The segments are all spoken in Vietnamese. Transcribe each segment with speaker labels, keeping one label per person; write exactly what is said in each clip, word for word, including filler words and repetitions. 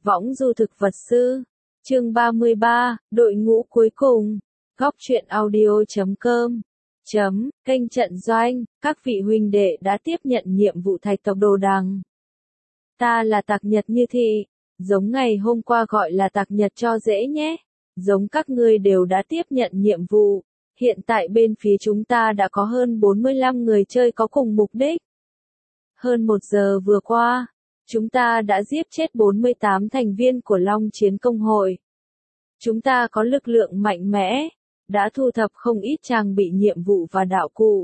Speaker 1: Võng du thực vật sư. Chương ba mươi ba, đội ngũ cuối cùng. Góc truyện audio chấm com. Chấm, kênh trận doanh, các vị huynh đệ đã tiếp nhận nhiệm vụ thạch tộc đồ đằng. Ta là Tạc Nhật như thị, giống ngày hôm qua gọi là Tạc Nhật cho dễ nhé. Giống các ngươi đều đã tiếp nhận nhiệm vụ. Hiện tại bên phía chúng ta đã có hơn bốn mươi lăm người chơi có cùng mục đích. Hơn một giờ vừa qua, chúng ta đã giết chết bốn mươi tám thành viên của Long Chiến Công hội. Chúng ta có lực lượng mạnh mẽ, đã thu thập không ít trang bị nhiệm vụ và đạo cụ.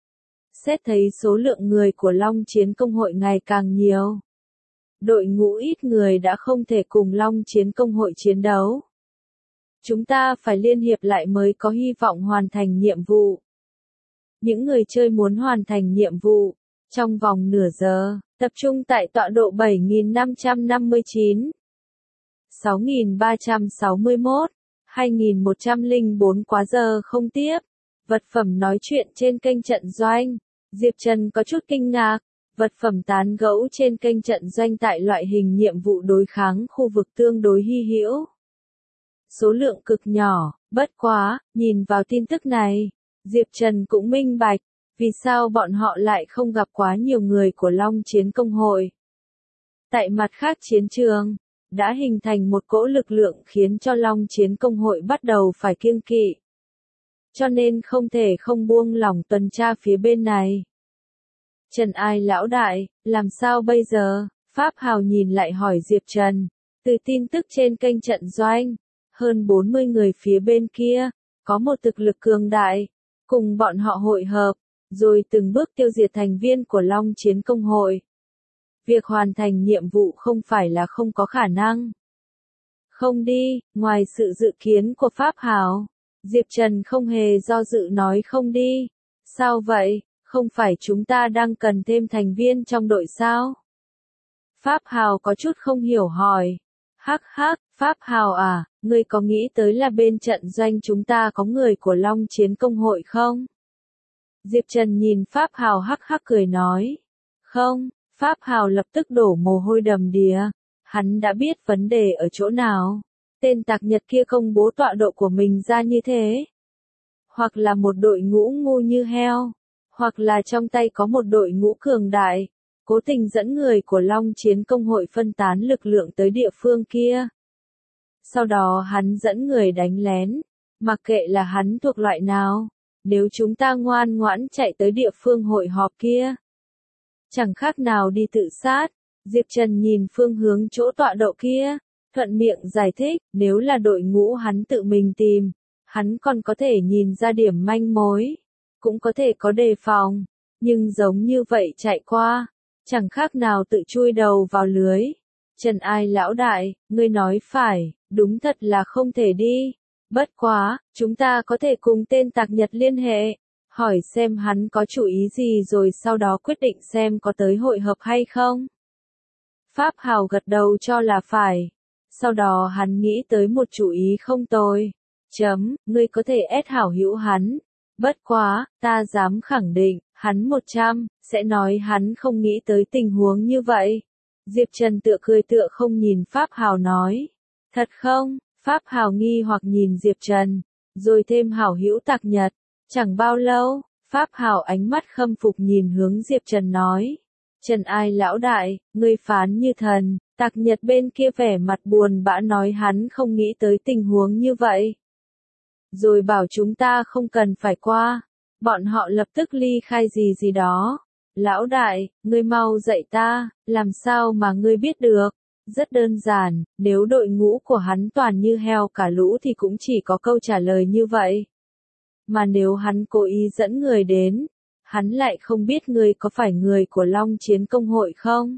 Speaker 1: Xét thấy số lượng người của Long Chiến Công hội ngày càng nhiều. Đội ngũ ít người đã không thể cùng Long Chiến Công hội chiến đấu. Chúng ta phải liên hiệp lại mới có hy vọng hoàn thành nhiệm vụ. Những người chơi muốn hoàn thành nhiệm vụ, trong vòng nửa giờ, tập trung tại tọa độ bảy nghìn năm trăm năm mươi chín, sáu nghìn ba trăm sáu mươi mốt, hai nghìn một trăm lẻ bốn quá giờ không tiếp. Vật phẩm nói chuyện trên kênh trận doanh. Diệp Trần có chút kinh ngạc. Vật phẩm tán gẫu trên kênh trận doanh tại loại hình nhiệm vụ đối kháng khu vực tương đối hy hữu. Số lượng cực nhỏ, bất quá, nhìn vào tin tức này, Diệp Trần cũng minh bạch, vì sao bọn họ lại không gặp quá nhiều người của Long Chiến Công hội. Tại mặt khác chiến trường, đã hình thành một cỗ lực lượng khiến cho Long Chiến Công hội bắt đầu phải kiêng kỵ. Cho nên không thể không buông lỏng tuần tra phía bên này. Trần Ai lão đại, làm sao bây giờ? Pháp Hào nhìn lại hỏi Diệp Trần. Từ tin tức trên kênh trận doanh, hơn bốn mươi người phía bên kia, có một thực lực cường đại, cùng bọn họ hội hợp, rồi từng bước tiêu diệt thành viên của Long Chiến Công hội. Việc hoàn thành nhiệm vụ không phải là không có khả năng. Không đi, ngoài sự dự kiến của Pháp Hào, Diệp Trần không hề do dự nói không đi. Sao vậy, không phải chúng ta đang cần thêm thành viên trong đội sao? Pháp Hào có chút không hiểu hỏi. Hắc hắc, Pháp Hào à, ngươi có nghĩ tới là bên trận doanh chúng ta có người của Long Chiến Công hội không? Diệp Trần nhìn Pháp Hào hắc hắc cười nói. Không, Pháp Hào lập tức đổ mồ hôi đầm đìa. Hắn đã biết vấn đề ở chỗ nào. Tên Tạc Nhật kia công bố tọa độ của mình ra như thế. Hoặc là một đội ngũ ngu như heo. Hoặc là trong tay có một đội ngũ cường đại. Cố tình dẫn người của Long Chiến Công hội phân tán lực lượng tới địa phương kia. Sau đó hắn dẫn người đánh lén. Mặc kệ là hắn thuộc loại nào. Nếu chúng ta ngoan ngoãn chạy tới địa phương hội họp kia. Chẳng khác nào đi tự sát. Diệp Trần nhìn phương hướng chỗ tọa độ kia. Thuận miệng giải thích, nếu là đội ngũ hắn tự mình tìm. Hắn còn có thể nhìn ra điểm manh mối. Cũng có thể có đề phòng. Nhưng giống như vậy chạy qua. Chẳng khác nào tự chui đầu vào lưới. Trần Ai lão đại, ngươi nói phải, đúng thật là không thể đi. Bất quá, chúng ta có thể cùng tên Tạc Nhật liên hệ. Hỏi xem hắn có chủ ý gì rồi sau đó quyết định xem có tới hội hợp hay không. Pháp Hào gật đầu cho là phải. Sau đó hắn nghĩ tới một chủ ý không tồi. Chấm, ngươi có thể ép hảo hữu hắn. Bất quá, ta dám khẳng định, hắn một trăm, sẽ nói hắn không nghĩ tới tình huống như vậy. Diệp Trần tựa cười tựa không nhìn Pháp Hào nói. Thật không? Pháp Hào nghi hoặc nhìn Diệp Trần. Rồi thêm hảo hữu Tạc Nhật. Chẳng bao lâu, Pháp Hào ánh mắt khâm phục nhìn hướng Diệp Trần nói. Trần Ai lão đại, ngươi phán như thần. Tạc Nhật bên kia vẻ mặt buồn bã nói hắn không nghĩ tới tình huống như vậy. Rồi bảo chúng ta không cần phải qua. Bọn họ lập tức ly khai gì gì đó. Lão đại, ngươi mau dạy ta, làm sao mà ngươi biết được? Rất đơn giản, nếu đội ngũ của hắn toàn như heo cả lũ thì cũng chỉ có câu trả lời như vậy. Mà nếu hắn cố ý dẫn người đến, hắn lại không biết ngươi có phải người của Long Chiến Công hội không?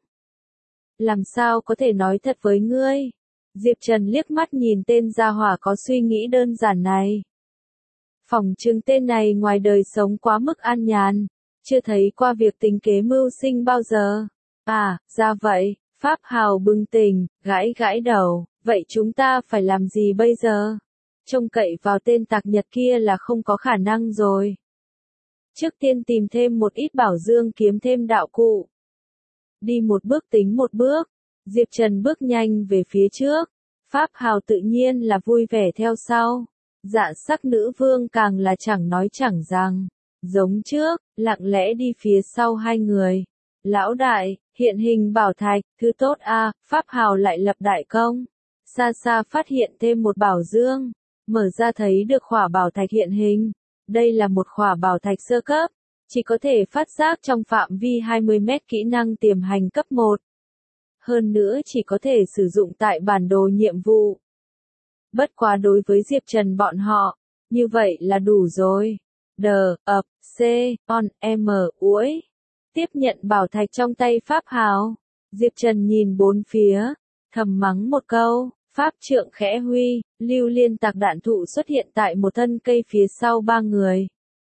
Speaker 1: Làm sao có thể nói thật với ngươi? Diệp Trần liếc mắt nhìn tên gia hỏa có suy nghĩ đơn giản này. Phỏng chừng tên này ngoài đời sống quá mức an nhàn, chưa thấy qua việc tính kế mưu sinh bao giờ. À, ra vậy, Pháp Hào bừng tỉnh, gãi gãi đầu, vậy chúng ta phải làm gì bây giờ? Trông cậy vào tên Tạc Nhật kia là không có khả năng rồi. Trước tiên tìm thêm một ít bảo dương kiếm thêm đạo cụ. Đi một bước tính một bước, Diệp Trần bước nhanh về phía trước. Pháp Hào tự nhiên là vui vẻ theo sau. Dạ sắc nữ vương càng là chẳng nói chẳng rằng. Giống trước, lặng lẽ đi phía sau hai người. Lão đại, hiện hình bảo thạch, thứ tốt a, Pháp Hào lại lập đại công. Xa xa phát hiện thêm một bảo dương. Mở ra thấy được khỏa bảo thạch hiện hình. Đây là một khỏa bảo thạch sơ cấp. Chỉ có thể phát giác trong phạm vi hai mươi mét kỹ năng tiềm hành cấp một. Hơn nữa chỉ có thể sử dụng tại bản đồ nhiệm vụ. Bất quá đối với Diệp Trần bọn họ, như vậy là đủ rồi. D, ập, C, on, M, uỗi. Tiếp nhận bảo thạch trong tay Pháp Hào. Diệp Trần nhìn bốn phía, thầm mắng một câu, Pháp trượng khẽ huy, lưu liên tạc đạn thụ xuất hiện tại một thân cây phía sau ba người.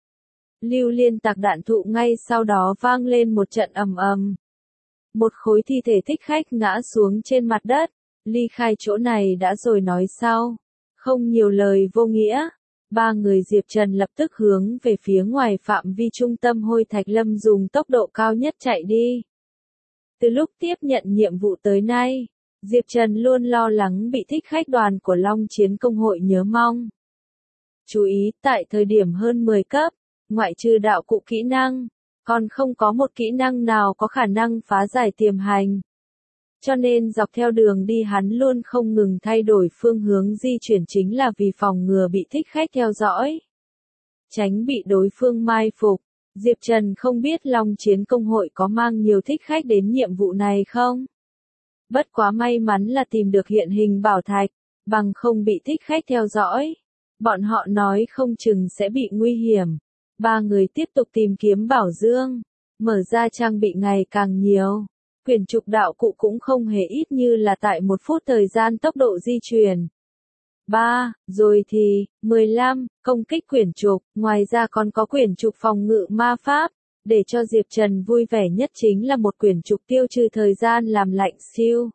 Speaker 1: Lưu liên tạc đạn thụ ngay sau đó vang lên một trận ầm ầm. Một khối thi thể thích khách ngã xuống trên mặt đất, ly khai chỗ này đã rồi nói sau. Không nhiều lời vô nghĩa, ba người Diệp Trần lập tức hướng về phía ngoài phạm vi trung tâm Hôi Thạch Lâm dùng tốc độ cao nhất chạy đi. Từ lúc tiếp nhận nhiệm vụ tới nay, Diệp Trần luôn lo lắng bị thích khách đoàn của Long Chiến Công hội nhớ mong. Chú ý, tại thời điểm hơn mười cấp, ngoại trừ đạo cụ kỹ năng, còn không có một kỹ năng nào có khả năng phá giải tiềm hành. Cho nên dọc theo đường đi hắn luôn không ngừng thay đổi phương hướng di chuyển chính là vì phòng ngừa bị thích khách theo dõi. Tránh bị đối phương mai phục. Diệp Trần không biết Long Chiến Công hội có mang nhiều thích khách đến nhiệm vụ này không? Bất quá may mắn là tìm được hiện hình bảo thạch, bằng không bị thích khách theo dõi. Bọn họ nói không chừng sẽ bị nguy hiểm. Ba người tiếp tục tìm kiếm bảo dương, mở ra trang bị ngày càng nhiều. Quyển trục đạo cụ cũng không hề ít như là tại một phút thời gian tốc độ di chuyển. ba. Rồi thì, mười lăm, công kích quyển trục, ngoài ra còn có quyển trục phòng ngự ma pháp. Để cho Diệp Trần vui vẻ nhất chính là một quyển trục tiêu trừ thời gian làm lạnh siêu.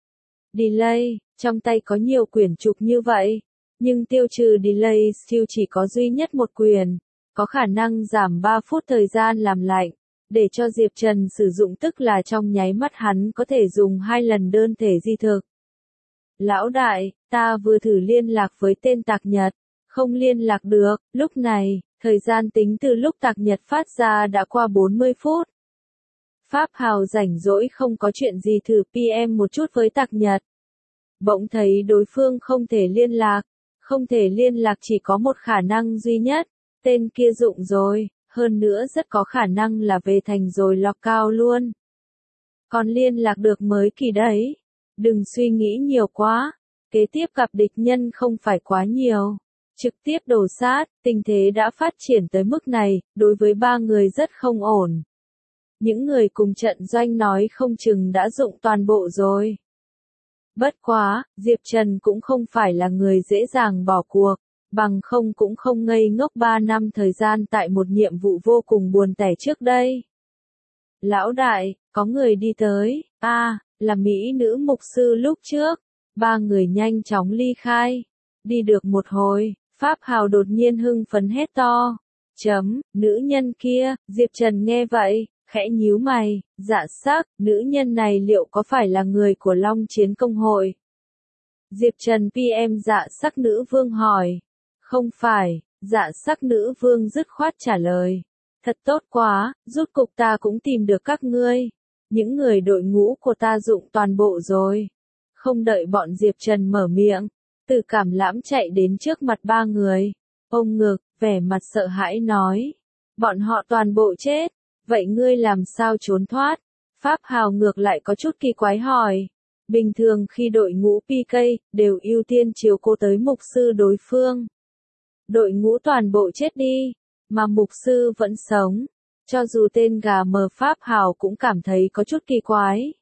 Speaker 1: Delay, trong tay có nhiều quyển trục như vậy, nhưng tiêu trừ delay siêu chỉ có duy nhất một quyển, có khả năng giảm ba phút thời gian làm lạnh. Để cho Diệp Trần sử dụng tức là trong nháy mắt hắn có thể dùng hai lần đơn thể di thực. Lão đại, ta vừa thử liên lạc với tên Tạc Nhật, không liên lạc được, lúc này, thời gian tính từ lúc Tạc Nhật phát ra đã qua bốn mươi phút. Pháp Hào rảnh rỗi không có chuyện gì thử pê em một chút với Tạc Nhật. Bỗng thấy đối phương không thể liên lạc, không thể liên lạc chỉ có một khả năng duy nhất, tên kia dụng rồi. Hơn nữa rất có khả năng là về thành rồi lọc cao luôn. Còn liên lạc được mới kỳ đấy. Đừng suy nghĩ nhiều quá. Kế tiếp gặp địch nhân không phải quá nhiều. Trực tiếp đổ sát, tình thế đã phát triển tới mức này, đối với ba người rất không ổn. Những người cùng trận doanh nói không chừng đã dụng toàn bộ rồi. Bất quá, Diệp Trần cũng không phải là người dễ dàng bỏ cuộc. Bằng không cũng không ngây ngốc ba năm thời gian tại một nhiệm vụ vô cùng buồn tẻ trước đây. Lão đại, có người đi tới, a à, là mỹ nữ mục sư lúc trước. Ba người nhanh chóng ly khai. Đi được một hồi, Pháp Hào đột nhiên hưng phấn hét to. Chấm, nữ nhân kia, Diệp Trần nghe vậy, khẽ nhíu mày, dạ sắc, nữ nhân này liệu có phải là người của Long Chiến Công hội? Diệp Trần pê em dạ sắc nữ vương hỏi. Không phải, dạ sắc nữ vương dứt khoát trả lời. Thật tốt quá, rốt cục ta cũng tìm được các ngươi. Những người đội ngũ của ta dụng toàn bộ rồi. Không đợi bọn Diệp Trần mở miệng, Từ Cảm Lãm chạy đến trước mặt ba người. Ôm ngực, vẻ mặt sợ hãi nói. Bọn họ toàn bộ chết, vậy ngươi làm sao trốn thoát? Pháp Hào ngược lại có chút kỳ quái hỏi. Bình thường khi đội ngũ pê ca, đều ưu tiên chiếu cố tới mục sư đối phương. Đội ngũ toàn bộ chết đi, mà mục sư vẫn sống. Cho dù tên gà mờ Pháp Hào cũng cảm thấy có chút kỳ quái.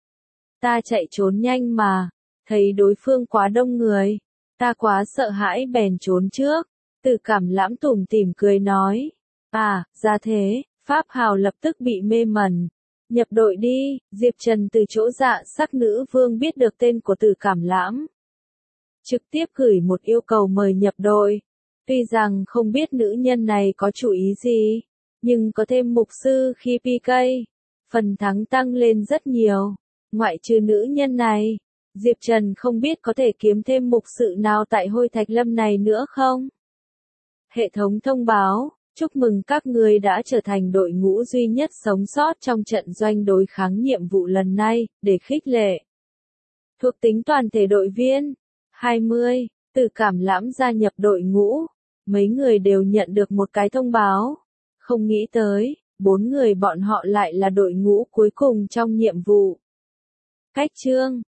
Speaker 1: Ta chạy trốn nhanh mà, thấy đối phương quá đông người. Ta quá sợ hãi bèn trốn trước. Từ Cảm Lãm tủm tỉm cười nói. À, ra thế, Pháp Hào lập tức bị mê mẩn. Nhập đội đi, Diệp Trần từ chỗ dạ sắc nữ vương biết được tên của Từ Cảm Lãm. Trực tiếp gửi một yêu cầu mời nhập đội. Tuy rằng không biết nữ nhân này có chủ ý gì, nhưng có thêm mục sư khi pê ca, phần thắng tăng lên rất nhiều. Ngoại trừ nữ nhân này, Diệp Trần không biết có thể kiếm thêm mục sự nào tại Hôi Thạch Lâm này nữa không? Hệ thống thông báo, chúc mừng các người đã trở thành đội ngũ duy nhất sống sót trong trận doanh đối kháng nhiệm vụ lần này, để khích lệ. Thuộc tính toàn thể đội viên, hai mươi, từ Cảm Lãm gia nhập đội ngũ, mấy người đều nhận được một cái thông báo. Không nghĩ tới, bốn người bọn họ lại là đội ngũ cuối cùng trong nhiệm vụ. Cách chương